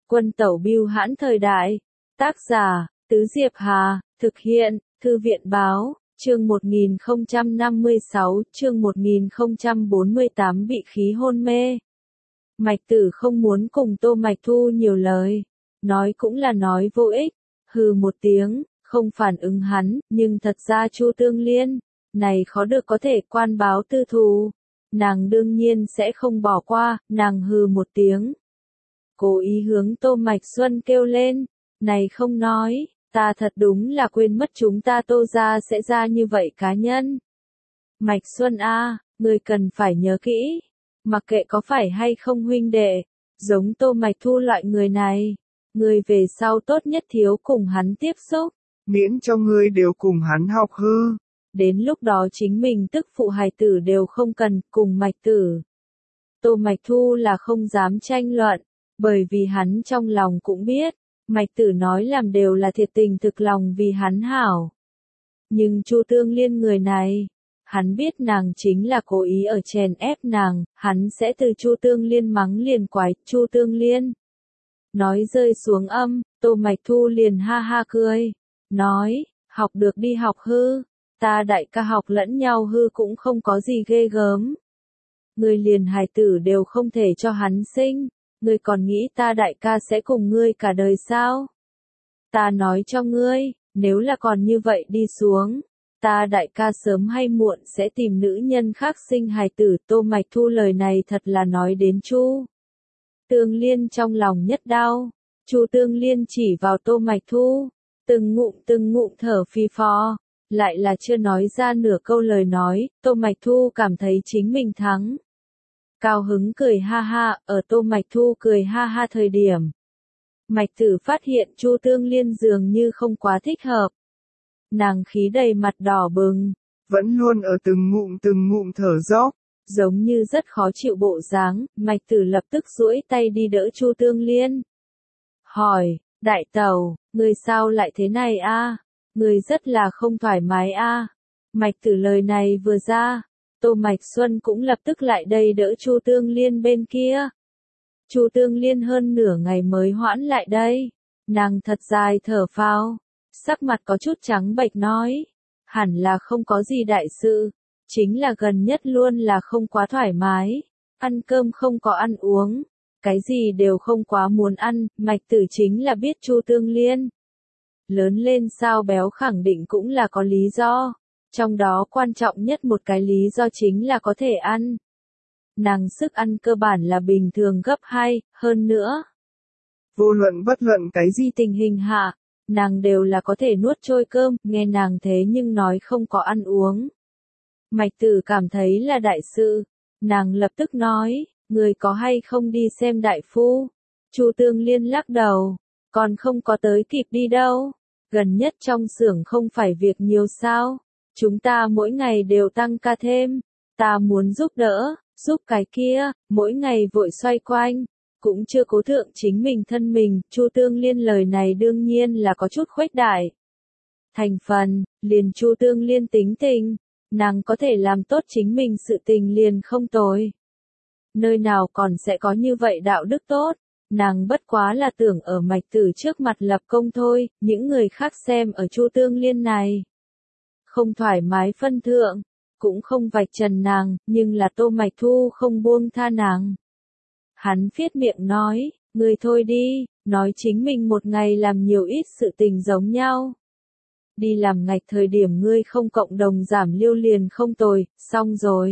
Quân tẩu bưu hãn thời đại. Tác giả, Tứ Diệp Hà, thực hiện, Thư viện báo, chương 1056, chương 1048 bị khí hôn mê. Mạch Tử không muốn cùng Tô Mạch Thu nhiều lời, nói cũng là nói vô ích, hừ một tiếng, không phản ứng hắn, nhưng thật ra Chu Tương Liên, này khó được có thể quan báo tư thù, nàng đương nhiên sẽ không bỏ qua, nàng hừ một tiếng. Cố ý hướng Tô Mạch Xuân kêu lên, này không nói, ta thật đúng là quên mất chúng ta Tô gia sẽ ra như vậy cá nhân. Mạch Xuân a, ngươi cần phải nhớ kỹ, mặc kệ có phải hay không huynh đệ, giống Tô Mạch Thu loại người này, ngươi về sau tốt nhất thiếu cùng hắn tiếp xúc, miễn cho ngươi đều cùng hắn học hư. Đến lúc đó chính mình tức phụ hài tử đều không cần cùng Mạch Tử. Tô Mạch Thu là không dám tranh luận, bởi vì hắn trong lòng cũng biết, Mạch Tử nói làm đều là thiệt tình thực lòng vì hắn hảo. Nhưng Chu Tương Liên người này, hắn biết nàng chính là cố ý ở chèn ép nàng, hắn sẽ từ Chu Tương Liên mắng liền quái, Chu Tương Liên. Nói rơi xuống âm, Tô Mạch Thu liền ha ha cười, nói, học được đi học hư, ta đại ca học lẫn nhau hư cũng không có gì ghê gớm. Ngươi liền hài tử đều không thể cho hắn sinh, ngươi còn nghĩ ta đại ca sẽ cùng ngươi cả đời sao? Ta nói cho ngươi, nếu là còn như vậy đi xuống, ta đại ca sớm hay muộn sẽ tìm nữ nhân khác sinh hài tử. Tô Mạch Thu lời này thật là nói đến Chu Tương Liên trong lòng nhất đau. Chu Tương Liên chỉ vào Tô Mạch Thu, từng ngụm thở phì phò, lại là chưa nói ra nửa câu lời nói. Tô Mạch Thu cảm thấy chính mình thắng. Cao hứng cười ha ha, ở Tô Mạch Thu cười ha ha thời điểm. Mạch Tử phát hiện Chu Tương Liên dường như không quá thích hợp. Nàng khí đầy mặt đỏ bừng, vẫn luôn ở từng ngụm thở dốc, giống như rất khó chịu bộ dáng. Mạch Tử lập tức duỗi tay đi đỡ Chu Tương Liên. Hỏi, đại tẩu, người sao lại thế này a? Người rất là không thoải mái a. Mạch Tử lời này vừa ra, Tô Mạch Xuân cũng lập tức lại đây đỡ Chu Tương Liên bên kia. Chu Tương Liên hơn nửa ngày mới hoãn lại đây, nàng thật dài thở phào, sắc mặt có chút trắng bệch nói, hẳn là không có gì đại sự, chính là gần nhất luôn là không quá thoải mái, ăn cơm không có ăn uống, cái gì đều không quá muốn ăn. Mạch Tử chính là biết Chu Tương Liên lớn lên sao béo khẳng định cũng là có lý do. Trong đó quan trọng nhất một cái lý do chính là có thể ăn. Nàng sức ăn cơ bản là bình thường gấp 2, hơn nữa. Vô luận bất luận cái gì tình hình hạ, nàng đều là có thể nuốt trôi cơm, nghe nàng thế nhưng nói không có ăn uống. Mạch Tử cảm thấy là đại sự, nàng lập tức nói, người có hay không đi xem đại phu? Chu Tương Liên lắc đầu, còn không có tới kịp đi đâu, gần nhất trong xưởng không phải việc nhiều sao? Chúng ta mỗi ngày đều tăng ca thêm, ta muốn giúp đỡ, giúp cái kia, mỗi ngày vội xoay quanh, cũng chưa cố thượng chính mình thân mình. Chu Tương Liên lời này đương nhiên là có chút khuếch đại. Thành phần, liền Chu Tương Liên tính tình, nàng có thể làm tốt chính mình sự tình liền không tồi. Nơi nào còn sẽ có như vậy đạo đức tốt, nàng bất quá là tưởng ở Mạch Tử trước mặt lập công thôi, những người khác xem ở Chu Tương Liên này. Không thoải mái phân thượng, cũng không vạch trần nàng, nhưng là Tô Mạch Thu không buông tha nàng. Hắn phiết miệng nói, ngươi thôi đi, nói chính mình một ngày làm nhiều ít sự tình giống nhau. Đi làm ngạch thời điểm ngươi không cộng đồng giảm lưu liền không tồi, xong rồi.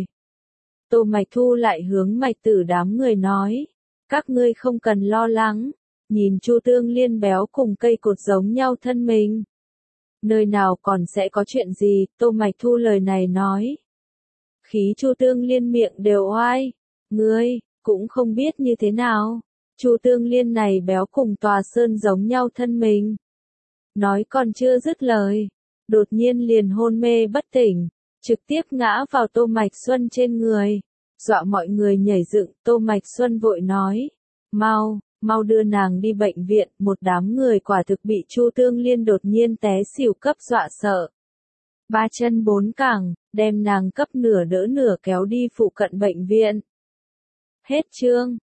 Tô Mạch Thu lại hướng Mạch Tử đám người nói, các ngươi không cần lo lắng, nhìn Chu Tương Liên béo cùng cây cột giống nhau thân mình. Nơi nào còn sẽ có chuyện gì? Tô Mạch Thu lời này nói. Khí Chu Tương Liên miệng đều oai, ngươi cũng không biết như thế nào. Chu Tương Liên này béo cùng tòa sơn giống nhau thân mình. Nói còn chưa dứt lời, đột nhiên liền hôn mê bất tỉnh, trực tiếp ngã vào Tô Mạch Xuân trên người, dọa mọi người nhảy dựng. Tô Mạch Xuân vội nói, mau đưa nàng đi bệnh viện. Một đám người quả thực bị Chu Tương Liên đột nhiên té xỉu cấp dọa sợ. Ba chân bốn cẳng, đem nàng cấp nửa đỡ nửa kéo đi phụ cận bệnh viện. Hết chương.